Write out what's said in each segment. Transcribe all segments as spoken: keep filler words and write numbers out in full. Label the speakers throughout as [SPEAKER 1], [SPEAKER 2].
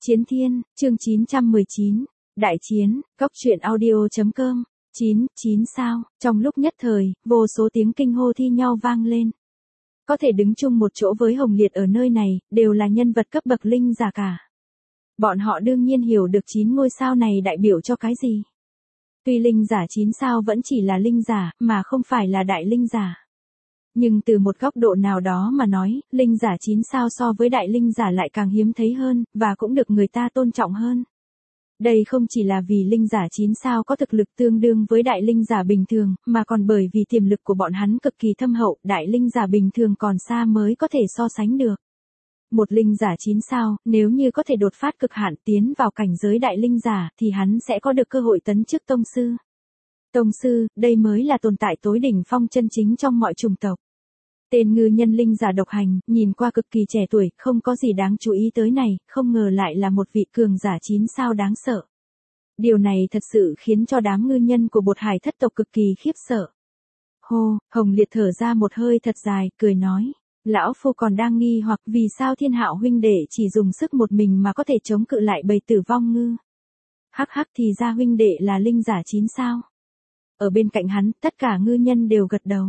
[SPEAKER 1] Chiến Thiên, chương chín trăm mười chín, Đại Chiến, Cốc truyện audio chấm com, chín, chín sao, trong lúc nhất thời, vô số tiếng kinh hô thi nhau vang lên. Có thể đứng chung một chỗ với Hồng Liệt ở nơi này, đều là nhân vật cấp bậc linh giả cả. Bọn họ đương nhiên hiểu được chín ngôi sao này đại biểu cho cái gì. Tuy linh giả chín sao vẫn chỉ là linh giả, mà không phải là đại linh giả. Nhưng từ một góc độ nào đó mà nói, linh giả chín sao so với đại linh giả lại càng hiếm thấy hơn, và cũng được người ta tôn trọng hơn. Đây không chỉ là vì linh giả chín sao có thực lực tương đương với đại linh giả bình thường, mà còn bởi vì tiềm lực của bọn hắn cực kỳ thâm hậu, đại linh giả bình thường còn xa mới có thể so sánh được. Một linh giả chín sao, nếu như có thể đột phát cực hạn tiến vào cảnh giới đại linh giả, thì hắn sẽ có được cơ hội tấn chức tông sư. Tông sư, đây mới là tồn tại tối đỉnh phong chân chính trong mọi chủng tộc. Tên ngư nhân linh giả độc hành, nhìn qua cực kỳ trẻ tuổi, không có gì đáng chú ý tới này, không ngờ lại là một vị cường giả chín sao đáng sợ. Điều này thật sự khiến cho đám ngư nhân của Bột Hải thất tộc cực kỳ khiếp sợ. Hô, Hồng Liệt thở ra một hơi thật dài, cười nói. Lão Phu còn đang nghi hoặc vì sao Thiên Hạo huynh đệ chỉ dùng sức một mình mà có thể chống cự lại bầy tử vong ngư. Hắc hắc, thì ra huynh đệ là linh giả chín sao. Ở bên cạnh hắn, tất cả ngư nhân đều gật đầu.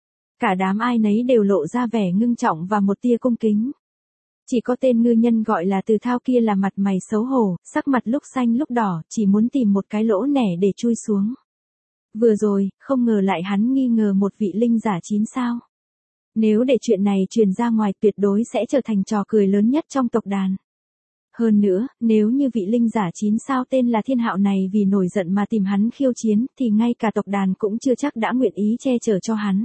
[SPEAKER 1] Cả đám ai nấy đều lộ ra vẻ ngưng trọng và một tia cung kính. Chỉ có tên ngư nhân gọi là Từ Thao kia là mặt mày xấu hổ, sắc mặt lúc xanh lúc đỏ, chỉ muốn tìm một cái lỗ nẻ để chui xuống. Vừa rồi, không ngờ lại hắn nghi ngờ một vị linh giả chín sao. Nếu để chuyện này truyền ra ngoài tuyệt đối sẽ trở thành trò cười lớn nhất trong tộc đàn. Hơn nữa, nếu như vị linh giả chín sao tên là Thiên Hạo này vì nổi giận mà tìm hắn khiêu chiến, thì ngay cả tộc đàn cũng chưa chắc đã nguyện ý che chở cho hắn.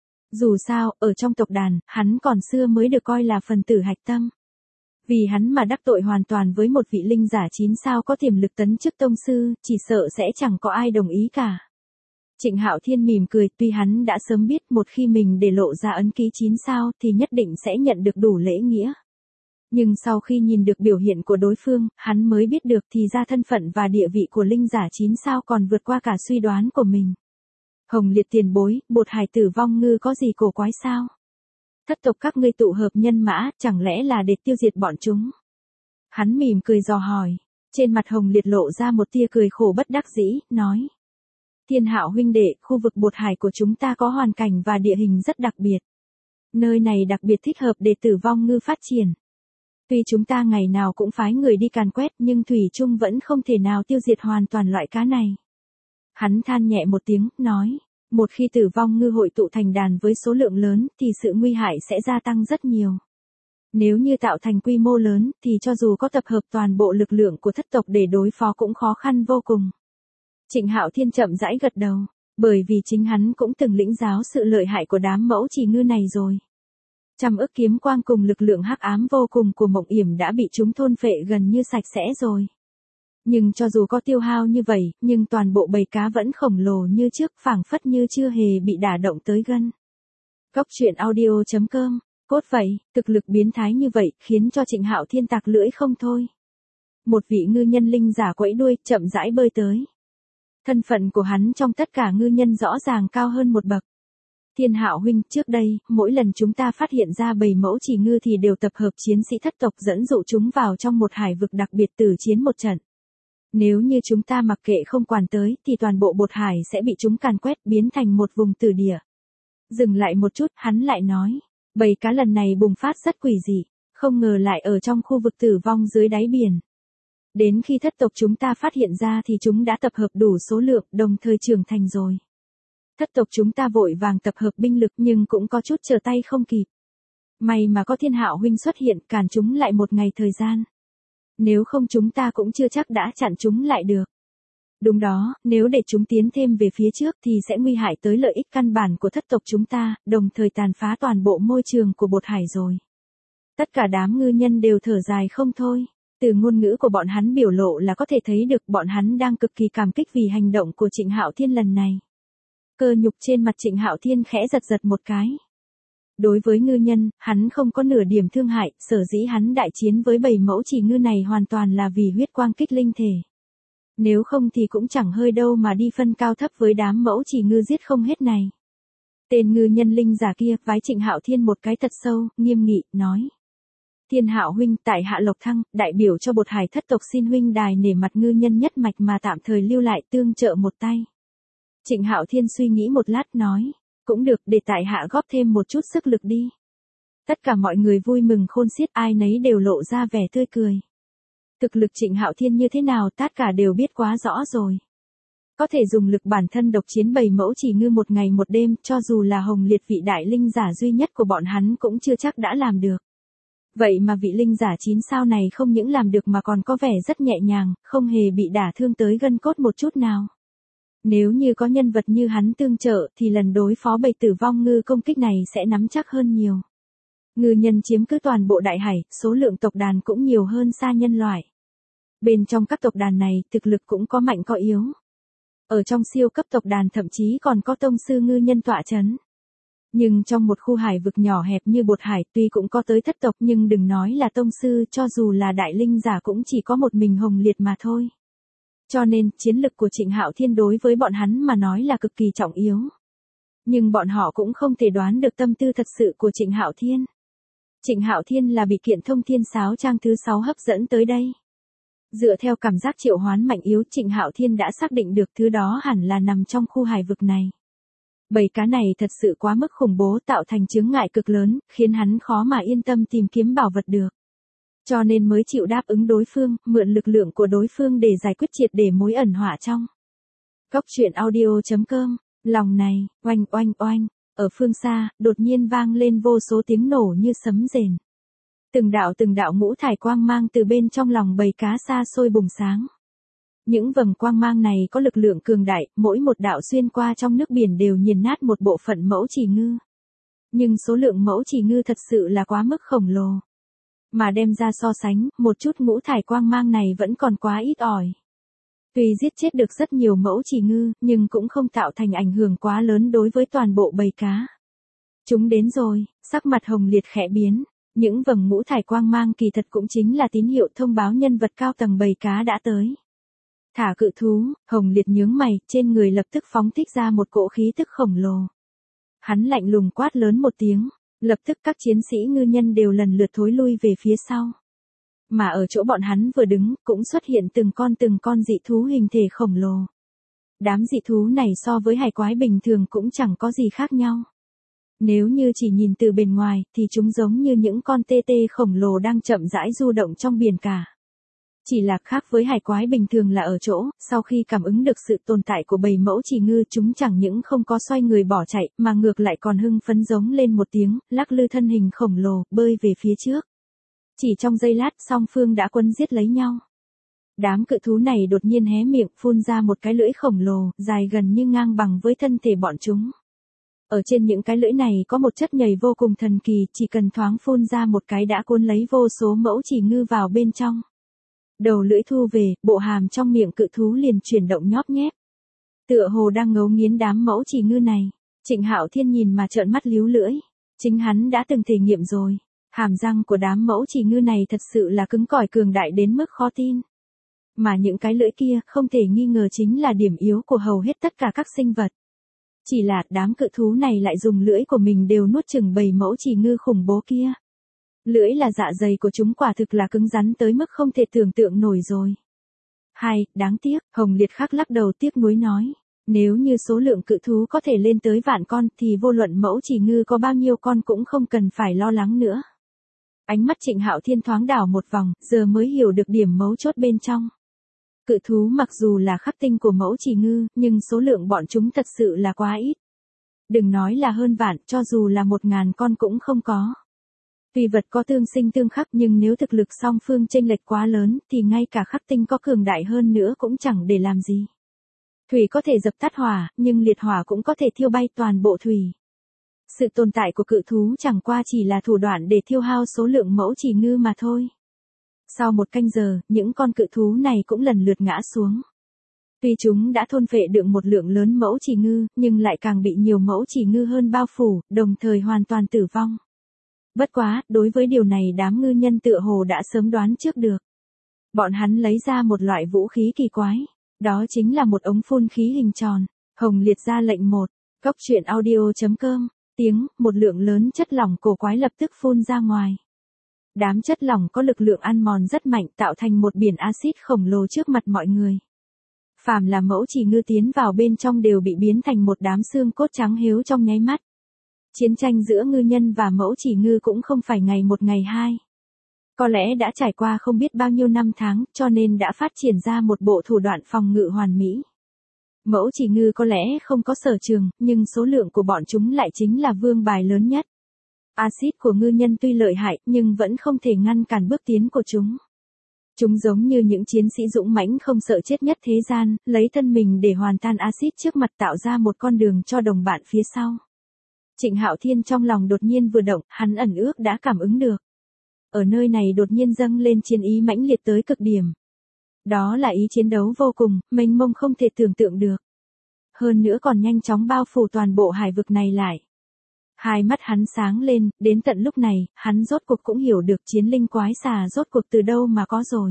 [SPEAKER 1] Dù sao, ở trong tộc đàn, hắn còn xưa mới được coi là phần tử hạch tâm. Vì hắn mà đắc tội hoàn toàn với một vị linh giả chín sao có tiềm lực tấn chức tông sư, chỉ sợ sẽ chẳng có ai đồng ý cả. Trịnh Hạo Thiên mỉm cười, tuy hắn đã sớm biết một khi mình để lộ ra ấn ký chín sao thì nhất định sẽ nhận được đủ lễ nghĩa. Nhưng sau khi nhìn được biểu hiện của đối phương, hắn mới biết được thì ra thân phận và địa vị của linh giả chín sao còn vượt qua cả suy đoán của mình. Hồng Liệt tiền bối, Bột Hải tử vong ngư có gì cổ quái sao? Thất tộc các ngươi tụ hợp nhân mã, chẳng lẽ là để tiêu diệt bọn chúng? Hắn mỉm cười dò hỏi. Trên mặt Hồng Liệt lộ ra một tia cười khổ bất đắc dĩ, nói. Thiên Hạo huynh đệ, khu vực Bột Hải của chúng ta có hoàn cảnh và địa hình rất đặc biệt. Nơi này đặc biệt thích hợp để tử vong ngư phát triển. Tuy chúng ta ngày nào cũng phái người đi càn quét nhưng thủy chung vẫn không thể nào tiêu diệt hoàn toàn loại cá này. Hắn than nhẹ một tiếng, nói, một khi tử vong ngư hội tụ thành đàn với số lượng lớn thì sự nguy hại sẽ gia tăng rất nhiều. Nếu như tạo thành quy mô lớn thì cho dù có tập hợp toàn bộ lực lượng của thất tộc để đối phó cũng khó khăn vô cùng. Trịnh Hạo Thiên chậm rãi gật đầu, bởi vì chính hắn cũng từng lĩnh giáo sự lợi hại của đám mẫu chỉ ngư này rồi. Trăm ức kiếm quang cùng lực lượng hắc ám vô cùng của Mộng Yểm đã bị chúng thôn phệ gần như sạch sẽ rồi. Nhưng cho dù có tiêu hao như vậy, nhưng toàn bộ bầy cá vẫn khổng lồ như trước, phảng phất như chưa hề bị đả động tới gân. Cốc truyện audio chấm com, cốt vậy, thực lực biến thái như vậy, khiến cho Trịnh Hạo Thiên tạc lưỡi không thôi. Một vị ngư nhân linh giả quẫy đuôi, chậm rãi bơi tới. Thân phận của hắn trong tất cả ngư nhân rõ ràng cao hơn một bậc. Thiên Hạo huynh, trước đây, mỗi lần chúng ta phát hiện ra bầy mẫu chỉ ngư thì đều tập hợp chiến sĩ thất tộc dẫn dụ chúng vào trong một hải vực đặc biệt tử chiến một trận. Nếu như chúng ta mặc kệ không quản tới thì toàn bộ Bột Hải sẽ bị chúng càn quét biến thành một vùng tử địa. Dừng lại một chút, hắn lại nói, bầy cá lần này bùng phát rất quỷ dị, không ngờ lại ở trong khu vực tử vong dưới đáy biển. Đến khi thất tộc chúng ta phát hiện ra thì chúng đã tập hợp đủ số lượng, đồng thời trưởng thành rồi. Thất tộc chúng ta vội vàng tập hợp binh lực nhưng cũng có chút trở tay không kịp. May mà có Thiên Hạo huynh xuất hiện cản chúng lại một ngày thời gian. Nếu không chúng ta cũng chưa chắc đã chặn chúng lại được. Đúng đó, nếu để chúng tiến thêm về phía trước thì sẽ nguy hại tới lợi ích căn bản của thất tộc chúng ta, đồng thời tàn phá toàn bộ môi trường của Bột Hải rồi. Tất cả đám ngư nhân đều thở dài không thôi. Từ ngôn ngữ của bọn hắn biểu lộ là có thể thấy được bọn hắn đang cực kỳ cảm kích vì hành động của Trịnh Hạo Thiên lần này. Cơ nhục trên mặt Trịnh Hạo Thiên khẽ giật giật một cái. Đối với ngư nhân, hắn không có nửa điểm thương hại, sở dĩ hắn đại chiến với bầy mẫu chỉ ngư này hoàn toàn là vì huyết quang kích linh thể. Nếu không thì cũng chẳng hơi đâu mà đi phân cao thấp với đám mẫu chỉ ngư giết không hết này. Tên ngư nhân linh giả kia vái Trịnh Hạo Thiên một cái thật sâu, nghiêm nghị, nói. Thiên Hạo huynh, tại hạ Lộc Thăng, đại biểu cho Bột Hải thất tộc xin huynh đài nể mặt ngư nhân nhất mạch mà tạm thời lưu lại tương trợ một tay. Trịnh Hạo Thiên suy nghĩ một lát nói, cũng được, để tại hạ góp thêm một chút sức lực đi. Tất cả mọi người vui mừng khôn xiết, ai nấy đều lộ ra vẻ tươi cười. Thực lực Trịnh Hạo Thiên như thế nào tất cả đều biết quá rõ rồi. Có thể dùng lực bản thân độc chiến bầy mẫu chỉ ngư một ngày một đêm, cho dù là Hồng Liệt vị đại linh giả duy nhất của bọn hắn cũng chưa chắc đã làm được. Vậy mà vị linh giả chín sao này không những làm được mà còn có vẻ rất nhẹ nhàng, không hề bị đả thương tới gân cốt một chút nào. Nếu như có nhân vật như hắn tương trợ thì lần đối phó bầy tử vong ngư công kích này sẽ nắm chắc hơn nhiều. Ngư nhân chiếm cứ toàn bộ đại hải, số lượng tộc đàn cũng nhiều hơn xa nhân loại. Bên trong các tộc đàn này, thực lực cũng có mạnh có yếu. Ở trong siêu cấp tộc đàn thậm chí còn có tông sư ngư nhân tọa chấn. Nhưng trong một khu hải vực nhỏ hẹp như Bột Hải tuy cũng có tới thất tộc nhưng đừng nói là tông sư, cho dù là đại linh giả cũng chỉ có một mình Hồng Liệt mà thôi. Cho nên, chiến lực của Trịnh Hạo Thiên đối với bọn hắn mà nói là cực kỳ trọng yếu. Nhưng bọn họ cũng không thể đoán được tâm tư thật sự của Trịnh Hạo Thiên. Trịnh Hạo Thiên là bị kiện thông thiên sáo trang thứ sáu hấp dẫn tới đây. Dựa theo cảm giác triệu hoán mạnh yếu, Trịnh Hạo Thiên đã xác định được thứ đó hẳn là nằm trong khu hải vực này. Bầy cá này thật sự quá mức khủng bố, tạo thành chướng ngại cực lớn, khiến hắn khó mà yên tâm tìm kiếm bảo vật được. Cho nên mới chịu đáp ứng đối phương, mượn lực lượng của đối phương để giải quyết triệt để mối ẩn họa trong. Góc truyện audio chấm com, lòng này, oanh oanh oanh, ở phương xa, đột nhiên vang lên vô số tiếng nổ như sấm rền. Từng đạo từng đạo ngũ thải quang mang từ bên trong lòng bầy cá xa xôi bùng sáng. Những vầng quang mang này có lực lượng cường đại, mỗi một đạo xuyên qua trong nước biển đều nghiền nát một bộ phận mẫu chỉ ngư. Nhưng số lượng mẫu chỉ ngư thật sự là quá mức khổng lồ. Mà đem ra so sánh, một chút ngũ thải quang mang này vẫn còn quá ít ỏi. Tuy giết chết được rất nhiều mẫu chỉ ngư, nhưng cũng không tạo thành ảnh hưởng quá lớn đối với toàn bộ bầy cá. Chúng đến rồi, sắc mặt Hồng Liệt khẽ biến. Những vầng ngũ thải quang mang kỳ thật cũng chính là tín hiệu thông báo nhân vật cao tầng bầy cá đã tới. Thả cự thú, Hồng Liệt nhướng mày, trên người lập tức phóng thích ra một cỗ khí tức khổng lồ. Hắn lạnh lùng quát lớn một tiếng, lập tức các chiến sĩ ngư nhân đều lần lượt thối lui về phía sau. Mà ở chỗ bọn hắn vừa đứng, cũng xuất hiện từng con từng con dị thú hình thể khổng lồ. Đám dị thú này so với hải quái bình thường cũng chẳng có gì khác nhau. Nếu như chỉ nhìn từ bên ngoài, thì chúng giống như những con tê tê khổng lồ đang chậm rãi du động trong biển cả. Chỉ là khác với hải quái bình thường là ở chỗ, sau khi cảm ứng được sự tồn tại của bầy mẫu chỉ ngư, chúng chẳng những không có xoay người bỏ chạy, mà ngược lại còn hưng phấn giống lên một tiếng, lắc lư thân hình khổng lồ, bơi về phía trước. Chỉ trong giây lát, song phương đã quấn giết lấy nhau. Đám cự thú này đột nhiên hé miệng, phun ra một cái lưỡi khổng lồ, dài gần như ngang bằng với thân thể bọn chúng. Ở trên những cái lưỡi này có một chất nhầy vô cùng thần kỳ, chỉ cần thoáng phun ra một cái đã cuốn lấy vô số mẫu chỉ ngư vào bên trong. Đầu lưỡi thu về, bộ hàm trong miệng cự thú liền chuyển động nhóp nhép. Tựa hồ đang ngấu nghiến đám mẫu chỉ ngư này. Trịnh Hạo Thiên nhìn mà trợn mắt líu lưỡi. Chính hắn đã từng thể nghiệm rồi. Hàm răng của đám mẫu chỉ ngư này thật sự là cứng cỏi cường đại đến mức khó tin. Mà những cái lưỡi kia không thể nghi ngờ chính là điểm yếu của hầu hết tất cả các sinh vật. Chỉ là đám cự thú này lại dùng lưỡi của mình đều nuốt chửng bầy mẫu chỉ ngư khủng bố kia. Lưỡi là dạ dày của chúng quả thực là cứng rắn tới mức không thể tưởng tượng nổi rồi. Hai, đáng tiếc, Hồng Liệt khắc lắc đầu tiếc nuối nói. Nếu như số lượng cự thú có thể lên tới vạn con thì vô luận mẫu chỉ ngư có bao nhiêu con cũng không cần phải lo lắng nữa. Ánh mắt Trịnh Hạo Thiên thoáng đảo một vòng, giờ mới hiểu được điểm mấu chốt bên trong. Cự thú mặc dù là khắc tinh của mẫu chỉ ngư, nhưng số lượng bọn chúng thật sự là quá ít. Đừng nói là hơn vạn, cho dù là một ngàn con cũng không có. Tuy vật có tương sinh tương khắc nhưng nếu thực lực song phương chênh lệch quá lớn thì ngay cả khắc tinh có cường đại hơn nữa cũng chẳng để làm gì. Thủy có thể dập tắt hỏa, nhưng liệt hỏa cũng có thể thiêu bay toàn bộ thủy. Sự tồn tại của cự thú chẳng qua chỉ là thủ đoạn để thiêu hao số lượng mẫu chỉ ngư mà thôi. Sau một canh giờ, những con cự thú này cũng lần lượt ngã xuống. Tuy chúng đã thôn phệ được một lượng lớn mẫu chỉ ngư, nhưng lại càng bị nhiều mẫu chỉ ngư hơn bao phủ, đồng thời hoàn toàn tử vong. Bất quá, đối với điều này đám ngư nhân tựa hồ đã sớm đoán trước được. Bọn hắn lấy ra một loại vũ khí kỳ quái. Đó chính là một ống phun khí hình tròn. Hồng Liệt ra lệnh một. Góc truyện audio chấm com. Tiếng, một lượng lớn chất lỏng cổ quái lập tức phun ra ngoài. Đám chất lỏng có lực lượng ăn mòn rất mạnh tạo thành một biển axit khổng lồ trước mặt mọi người. Phàm là mẫu chỉ ngư tiến vào bên trong đều bị biến thành một đám xương cốt trắng hếu trong nháy mắt. Chiến tranh giữa ngư nhân và mẫu chỉ ngư cũng không phải ngày một ngày hai. Có lẽ đã trải qua không biết bao nhiêu năm tháng cho nên đã phát triển ra một bộ thủ đoạn phòng ngự hoàn mỹ. Mẫu chỉ ngư có lẽ không có sở trường, nhưng số lượng của bọn chúng lại chính là vương bài lớn nhất. Axit của ngư nhân tuy lợi hại nhưng vẫn không thể ngăn cản bước tiến của chúng. Chúng giống như những chiến sĩ dũng mãnh không sợ chết nhất thế gian, lấy thân mình để hoàn tan axit trước mặt tạo ra một con đường cho đồng bạn phía sau. Trịnh Hạo Thiên trong lòng đột nhiên vừa động, hắn ẩn ước đã cảm ứng được. Ở nơi này đột nhiên dâng lên chiến ý mãnh liệt tới cực điểm. Đó là ý chiến đấu vô cùng, mênh mông không thể tưởng tượng được. Hơn nữa còn nhanh chóng bao phủ toàn bộ hải vực này lại. Hai mắt hắn sáng lên, đến tận lúc này, hắn rốt cuộc cũng hiểu được chiến linh quái xà rốt cuộc từ đâu mà có rồi.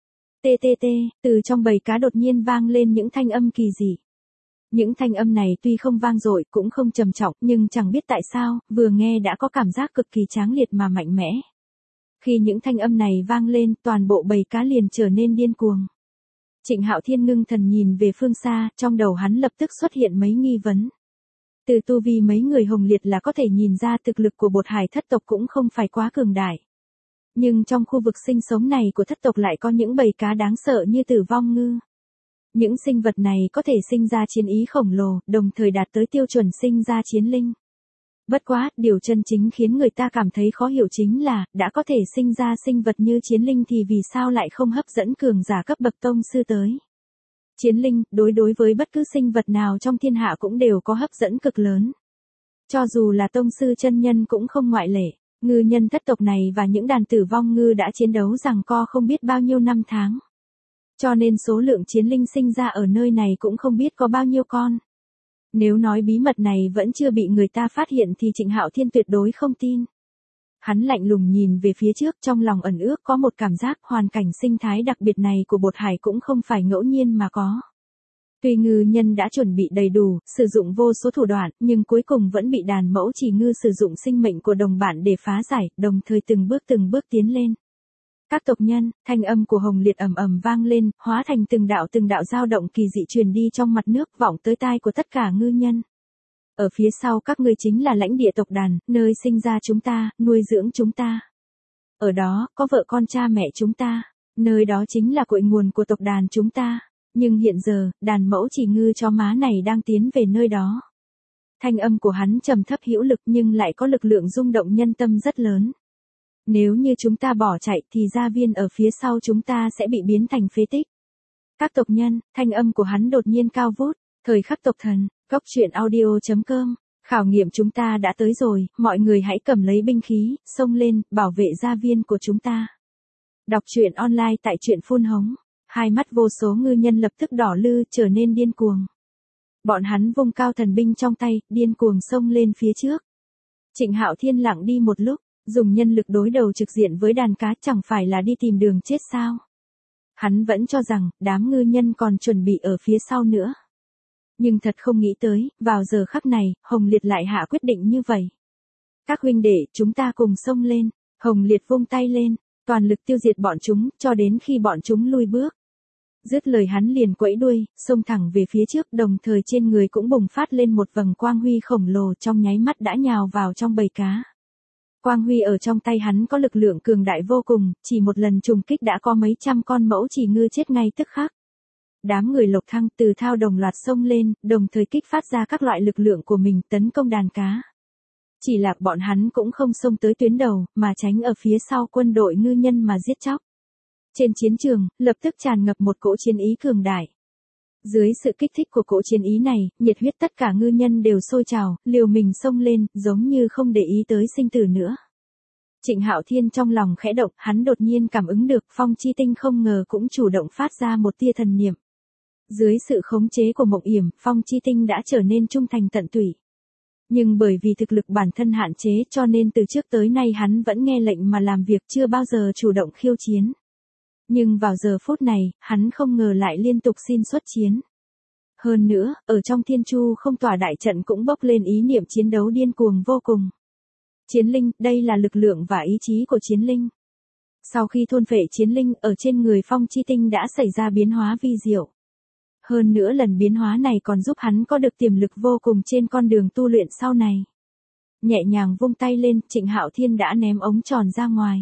[SPEAKER 1] Tê tê tê, từ trong bầy cá đột nhiên vang lên những thanh âm kỳ dị. Những thanh âm này tuy không vang dội cũng không trầm trọng nhưng chẳng biết tại sao, vừa nghe đã có cảm giác cực kỳ tráng liệt mà mạnh mẽ. Khi những thanh âm này vang lên, toàn bộ bầy cá liền trở nên điên cuồng. Trịnh Hạo Thiên ngưng thần nhìn về phương xa, trong đầu hắn lập tức xuất hiện mấy nghi vấn. Từ tu vi mấy người Hồng Liệt là có thể nhìn ra thực lực của bột hải thất tộc cũng không phải quá cường đại. Nhưng trong khu vực sinh sống này của thất tộc lại có những bầy cá đáng sợ như Tử Vong Ngư. Những sinh vật này có thể sinh ra chiến ý khổng lồ, đồng thời đạt tới tiêu chuẩn sinh ra chiến linh. Bất quá, điều chân chính khiến người ta cảm thấy khó hiểu chính là, đã có thể sinh ra sinh vật như chiến linh thì vì sao lại không hấp dẫn cường giả cấp bậc tông sư tới. Chiến linh, đối đối với bất cứ sinh vật nào trong thiên hạ cũng đều có hấp dẫn cực lớn. Cho dù là tông sư chân nhân cũng không ngoại lệ, ngư nhân thất tộc này và những đàn Tử Vong Ngư đã chiến đấu giằng co không biết bao nhiêu năm tháng. Cho nên số lượng chiến linh sinh ra ở nơi này cũng không biết có bao nhiêu con. Nếu nói bí mật này vẫn chưa bị người ta phát hiện thì Trịnh Hạo Thiên tuyệt đối không tin. Hắn lạnh lùng nhìn về phía trước, trong lòng ẩn ước có một cảm giác hoàn cảnh sinh thái đặc biệt này của bột hải cũng không phải ngẫu nhiên mà có. Tuy ngư nhân đã chuẩn bị đầy đủ, sử dụng vô số thủ đoạn, nhưng cuối cùng vẫn bị đàn mẫu chỉ ngư sử dụng sinh mệnh của đồng bạn để phá giải, đồng thời từng bước từng bước tiến lên. Các tộc nhân, thanh âm của Hồng Liệt ầm ầm vang lên, hóa thành từng đạo từng đạo dao động kỳ dị truyền đi trong mặt nước vọng tới tai của tất cả ngư nhân. Ở phía sau các ngươi chính là lãnh địa tộc đàn, nơi sinh ra chúng ta, nuôi dưỡng chúng ta. Ở đó, có vợ con cha mẹ chúng ta, nơi đó chính là cội nguồn của tộc đàn chúng ta. Nhưng hiện giờ, đàn mẫu chỉ ngư chó má này đang tiến về nơi đó. Thanh âm của hắn trầm thấp hữu lực nhưng lại có lực lượng rung động nhân tâm rất lớn. Nếu như chúng ta bỏ chạy thì gia viên ở phía sau chúng ta sẽ bị biến thành phế tích. Các tộc nhân, thanh âm của hắn đột nhiên cao vút, thời khắc tộc thần, góc truyện audio chấm com, khảo nghiệm chúng ta đã tới rồi, mọi người hãy cầm lấy binh khí, xông lên, bảo vệ gia viên của chúng ta. Đọc truyện online tại truyện Phun Hống, hai mắt vô số ngư nhân lập tức đỏ lư trở nên điên cuồng. Bọn hắn vung cao thần binh trong tay, điên cuồng xông lên phía trước. Trịnh Hạo Thiên lặng đi một lúc. Dùng nhân lực đối đầu trực diện với đàn cá chẳng phải là đi tìm đường chết sao. Hắn vẫn cho rằng, đám ngư nhân còn chuẩn bị ở phía sau nữa. Nhưng thật không nghĩ tới, vào giờ khắc này, Hồng Liệt lại hạ quyết định như vậy. Các huynh đệ, chúng ta cùng xông lên, Hồng Liệt vung tay lên, toàn lực tiêu diệt bọn chúng, cho đến khi bọn chúng lui bước. Dứt lời hắn liền quẫy đuôi, xông thẳng về phía trước, đồng thời trên người cũng bùng phát lên một vầng quang huy khổng lồ trong nháy mắt đã nhào vào trong bầy cá. Quang huy ở trong tay hắn có lực lượng cường đại vô cùng, chỉ một lần trùng kích đã có mấy trăm con mẫu chỉ ngư chết ngay tức khắc. Đám người Lộc Thăng từ thao đồng loạt xông lên, đồng thời kích phát ra các loại lực lượng của mình tấn công đàn cá. Chỉ là bọn hắn cũng không xông tới tuyến đầu, mà tránh ở phía sau quân đội ngư nhân mà giết chóc. Trên chiến trường, lập tức tràn ngập một cỗ chiến ý cường đại. Dưới sự kích thích của cỗ chiến ý này, nhiệt huyết tất cả ngư nhân đều sôi trào, liều mình xông lên, giống như không để ý tới sinh tử nữa. Trịnh Hạo Thiên trong lòng khẽ động, hắn đột nhiên cảm ứng được Phong Chi Tinh không ngờ cũng chủ động phát ra một tia thần niệm. Dưới sự khống chế của Mộng Yểm, Phong Chi Tinh đã trở nên trung thành tận tủy. Nhưng bởi vì thực lực bản thân hạn chế cho nên từ trước tới nay hắn vẫn nghe lệnh mà làm việc, chưa bao giờ chủ động khiêu chiến. Nhưng vào giờ phút này, hắn không ngờ lại liên tục xin xuất chiến. Hơn nữa, ở trong thiên chu không tỏa đại trận cũng bốc lên ý niệm chiến đấu điên cuồng vô cùng. Chiến linh, đây là lực lượng và ý chí của chiến linh. Sau khi thôn phệ chiến linh, ở trên người Phong Chi Tinh đã xảy ra biến hóa vi diệu. Hơn nữa lần biến hóa này còn giúp hắn có được tiềm lực vô cùng trên con đường tu luyện sau này. Nhẹ nhàng vung tay lên, Trịnh Hạo Thiên đã ném ống tròn ra ngoài.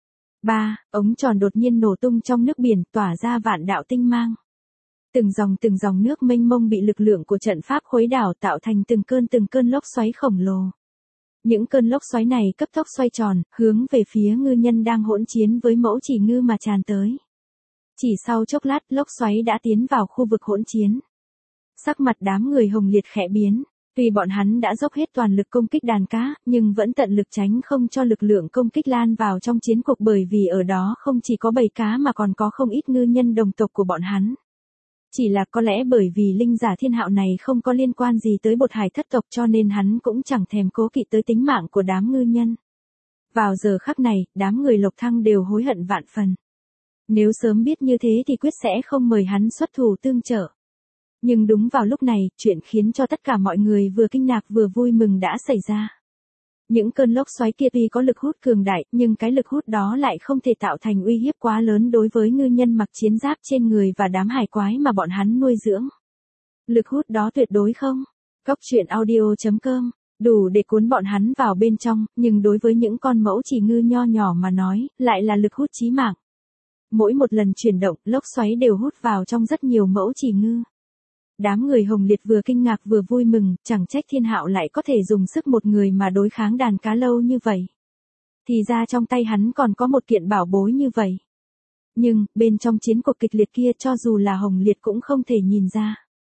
[SPEAKER 1] Ba, ống tròn đột nhiên nổ tung trong nước biển, tỏa ra vạn đạo tinh mang. Từng dòng từng dòng nước mênh mông bị lực lượng của trận pháp khuấy đảo tạo thành từng cơn từng cơn lốc xoáy khổng lồ. Những cơn lốc xoáy này cấp tốc xoay tròn, hướng về phía ngư nhân đang hỗn chiến với mẫu chỉ ngư mà tràn tới. Chỉ sau chốc lát, lốc xoáy đã tiến vào khu vực hỗn chiến. Sắc mặt đám người Hồng Liệt khẽ biến, tuy bọn hắn đã dốc hết toàn lực công kích đàn cá, nhưng vẫn tận lực tránh không cho lực lượng công kích lan vào trong chiến cuộc, bởi vì ở đó không chỉ có bầy cá mà còn có không ít ngư nhân đồng tộc của bọn hắn. Chỉ là có lẽ bởi vì linh giả Thiên Hạo này không có liên quan gì tới Bột Hải thất tộc, cho nên hắn cũng chẳng thèm cố kỵ tới tính mạng của đám ngư nhân. Vào giờ khắc này, đám người Lộc Thăng đều hối hận vạn phần. Nếu sớm biết như thế thì quyết sẽ không mời hắn xuất thủ tương trợ. Nhưng đúng vào lúc này, chuyện khiến cho tất cả mọi người vừa kinh ngạc vừa vui mừng đã xảy ra. Những cơn lốc xoáy kia tuy có lực hút cường đại, nhưng cái lực hút đó lại không thể tạo thành uy hiếp quá lớn đối với ngư nhân mặc chiến giáp trên người và đám hải quái mà bọn hắn nuôi dưỡng. Lực hút đó tuyệt đối không. Cốc truyện audio chấm com, đủ để cuốn bọn hắn vào bên trong, nhưng đối với những con mẫu chỉ ngư nho nhỏ mà nói, lại là lực hút chí mạng. Mỗi một lần chuyển động, lốc xoáy đều hút vào trong rất nhiều mẫu chỉ ngư. Đám người Hồng Liệt vừa kinh ngạc vừa vui mừng, chẳng trách Thiên Hạo lại có thể dùng sức một người mà đối kháng đàn cá lâu như vậy. Thì ra trong tay hắn còn có một kiện bảo bối như vậy. Nhưng, bên trong chiến cuộc kịch liệt kia cho dù là Hồng Liệt cũng không thể nhìn ra.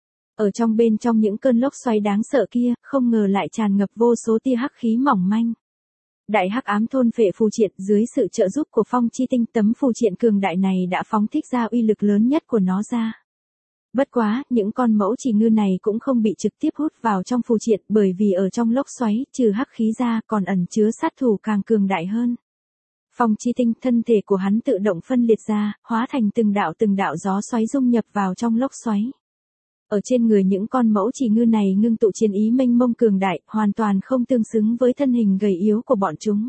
[SPEAKER 1] Ở trong bên trong những cơn lốc xoáy đáng sợ kia, không ngờ lại tràn ngập vô số tia hắc khí mỏng manh. Đại hắc ám thôn phệ phù triện, dưới sự trợ giúp của Phong Chi Tinh, tấm phù triện cường đại này đã phóng thích ra uy lực lớn nhất của nó ra. Bất quá, những con mẫu chỉ ngư này cũng không bị trực tiếp hút vào trong phù triện, bởi vì ở trong lốc xoáy, trừ hắc khí ra còn ẩn chứa sát thủ càng cường đại hơn. Phong Chi Tinh, thân thể của hắn tự động phân liệt ra, hóa thành từng đạo từng đạo gió xoáy dung nhập vào trong lốc xoáy. Ở trên người những con mẫu chỉ ngư này ngưng tụ chiến ý mênh mông cường đại, hoàn toàn không tương xứng với thân hình gầy yếu của bọn chúng.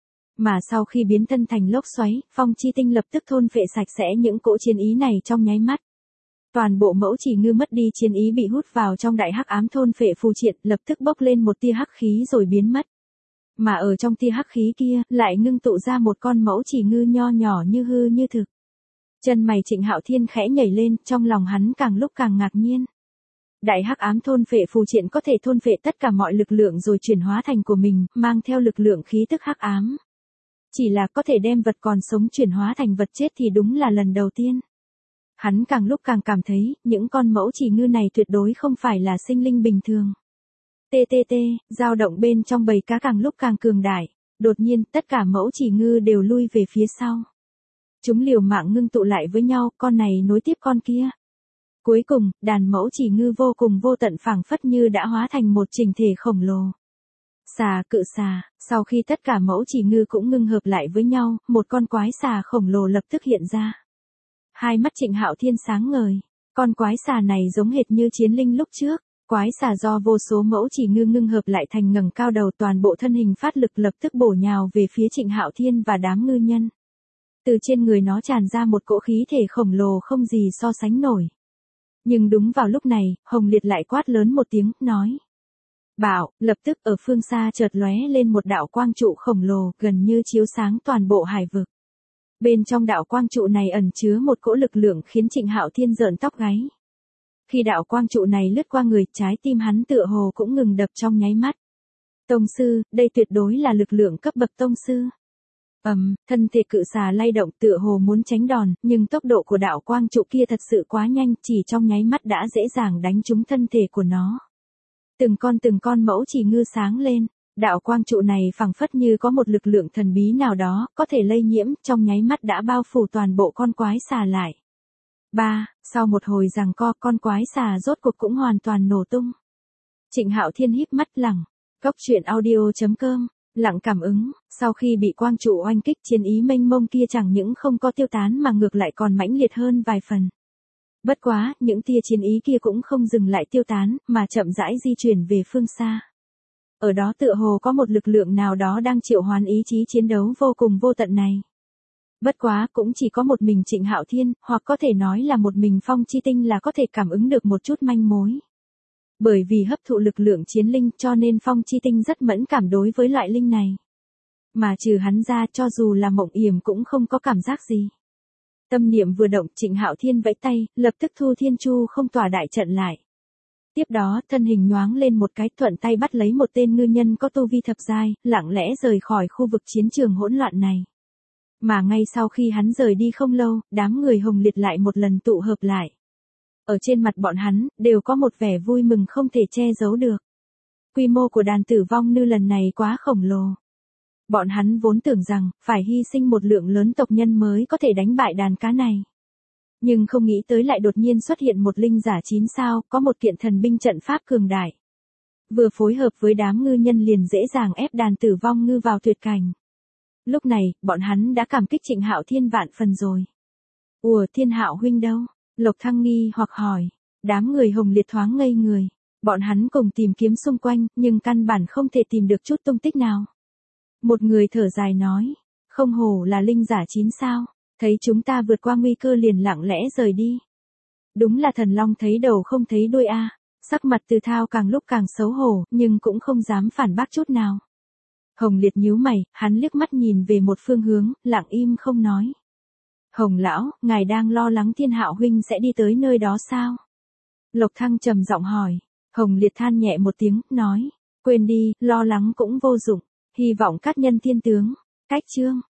[SPEAKER 1] Mà sau khi biến thân thành lốc xoáy, Phong Chi Tinh lập tức thôn phệ sạch sẽ những cỗ chiến ý này trong nháy mắt. Toàn bộ mẫu chỉ ngư mất đi chiến ý bị hút vào trong đại hắc ám thôn phệ phù triện, lập tức bốc lên một tia hắc khí rồi biến mất. Mà ở trong tia hắc khí kia, lại ngưng tụ ra một con mẫu chỉ ngư nho nhỏ như hư như thực. Chân mày Trịnh Hạo Thiên khẽ nhảy lên, trong lòng hắn càng lúc càng ngạc nhiên. Đại hắc ám thôn phệ phù triện có thể thôn phệ tất cả mọi lực lượng rồi chuyển hóa thành của mình, mang theo lực lượng khí tức hắc ám. Chỉ là có thể đem vật còn sống chuyển hóa thành vật chết thì đúng là lần đầu tiên. Hắn càng lúc càng cảm thấy, những con mẫu chỉ ngư này tuyệt đối không phải là sinh linh bình thường. tê tê tê, dao động bên trong bầy cá càng lúc càng cường đại. Đột nhiên, tất cả mẫu chỉ ngư đều lui về phía sau. Chúng liều mạng ngưng tụ lại với nhau, con này nối tiếp con kia. Cuối cùng, đàn mẫu chỉ ngư vô cùng vô tận phảng phất như đã hóa thành một chỉnh thể khổng lồ. Xà, cự xà, sau khi tất cả mẫu chỉ ngư cũng ngưng hợp lại với nhau, một con quái xà khổng lồ lập tức hiện ra. Hai mắt Trịnh Hạo Thiên sáng ngời, con quái xà này giống hệt như chiến linh lúc trước. Quái xà do vô số mẫu chỉ ngư ngưng hợp lại thành ngẩng cao đầu, toàn bộ thân hình phát lực lập tức bổ nhào về phía Trịnh Hạo Thiên và đám ngư nhân. Từ trên người nó tràn ra một cỗ khí thể khổng lồ không gì so sánh nổi. Nhưng đúng vào lúc này, Hồng Liệt lại quát lớn một tiếng, nói. Bảo, lập tức ở phương xa chợt lóe lên một đạo quang trụ khổng lồ, gần như chiếu sáng toàn bộ hải vực. Bên trong đạo quang trụ này ẩn chứa một cỗ lực lượng khiến Trịnh Hạo Thiên rợn tóc gáy. Khi đạo quang trụ này lướt qua người, trái tim hắn tựa hồ cũng ngừng đập trong nháy mắt. Tông sư, đây tuyệt đối là lực lượng cấp bậc tông sư. Ầm, um, thân thể cự xà lay động tựa hồ muốn tránh đòn, nhưng tốc độ của đạo quang trụ kia thật sự quá nhanh, chỉ trong nháy mắt đã dễ dàng đánh trúng thân thể của nó. Từng con từng con mẫu chỉ ngư sáng lên, đạo quang trụ này phảng phất như có một lực lượng thần bí nào đó, có thể lây nhiễm, trong nháy mắt đã bao phủ toàn bộ con quái xà lại. Ba, sau một hồi giằng co, con quái xà rốt cuộc cũng hoàn toàn nổ tung. Trịnh Hạo Thiên híp mắt lẳng, cốc truyện audio chấm com, lặng cảm ứng, sau khi bị quang trụ oanh kích, chiến ý mênh mông kia chẳng những không có tiêu tán mà ngược lại còn mãnh liệt hơn vài phần. Bất quá, những tia chiến ý kia cũng không dừng lại tiêu tán, mà chậm rãi di chuyển về phương xa. Ở đó tựa hồ có một lực lượng nào đó đang triệu hoán ý chí chiến đấu vô cùng vô tận này. Bất quá cũng chỉ có một mình Trịnh Hạo Thiên, hoặc có thể nói là một mình Phong Chi Tinh là có thể cảm ứng được một chút manh mối. Bởi vì hấp thụ lực lượng chiến linh cho nên Phong Chi Tinh rất mẫn cảm đối với loại linh này. Mà trừ hắn ra cho dù là Mộng Yểm cũng không có cảm giác gì. Tâm niệm vừa động, Trịnh Hạo Thiên vẫy tay, lập tức Thu Thiên Chu không tỏa đại trận lại. Tiếp đó, thân hình nhoáng lên một cái, thuận tay bắt lấy một tên ngư nhân có tu vi thập giai, lặng lẽ rời khỏi khu vực chiến trường hỗn loạn này. Mà ngay sau khi hắn rời đi không lâu, đám người Hồng Liệt lại một lần tụ hợp lại. Ở trên mặt bọn hắn, đều có một vẻ vui mừng không thể che giấu được. Quy mô của đàn tử vong nư lần này quá khổng lồ. Bọn hắn vốn tưởng rằng, phải hy sinh một lượng lớn tộc nhân mới có thể đánh bại đàn cá này. Nhưng không nghĩ tới lại đột nhiên xuất hiện một linh giả chín sao, có một kiện thần binh trận pháp cường đại. Vừa phối hợp với đám ngư nhân liền dễ dàng ép đàn tử vong ngư vào tuyệt cảnh. Lúc này, bọn hắn đã cảm kích Trịnh Hạo Thiên vạn phần rồi. Ủa, Thiên Hạo huynh đâu? Lộc Thăng nghi hoặc hỏi. Đám người Hồng Liệt thoáng ngây người. Bọn hắn cùng tìm kiếm xung quanh, nhưng căn bản không thể tìm được chút tung tích nào. Một người thở dài nói. Không hổ là linh giả chín sao. Thấy chúng ta vượt qua nguy cơ liền lặng lẽ rời đi. Đúng là thần long thấy đầu không thấy đuôi a. Sắc mặt Từ Thao càng lúc càng xấu hổ, nhưng cũng không dám phản bác chút nào. Hồng Liệt nhíu mày, hắn liếc mắt nhìn về một phương hướng, lặng im không nói. Hồng lão, ngài đang lo lắng Thiên Hạo huynh sẽ đi tới nơi đó sao? Lộc Thăng trầm giọng hỏi. Hồng Liệt than nhẹ một tiếng, nói. Quên đi, lo lắng cũng vô dụng. Hy vọng các nhân thiên tướng. Cách chương.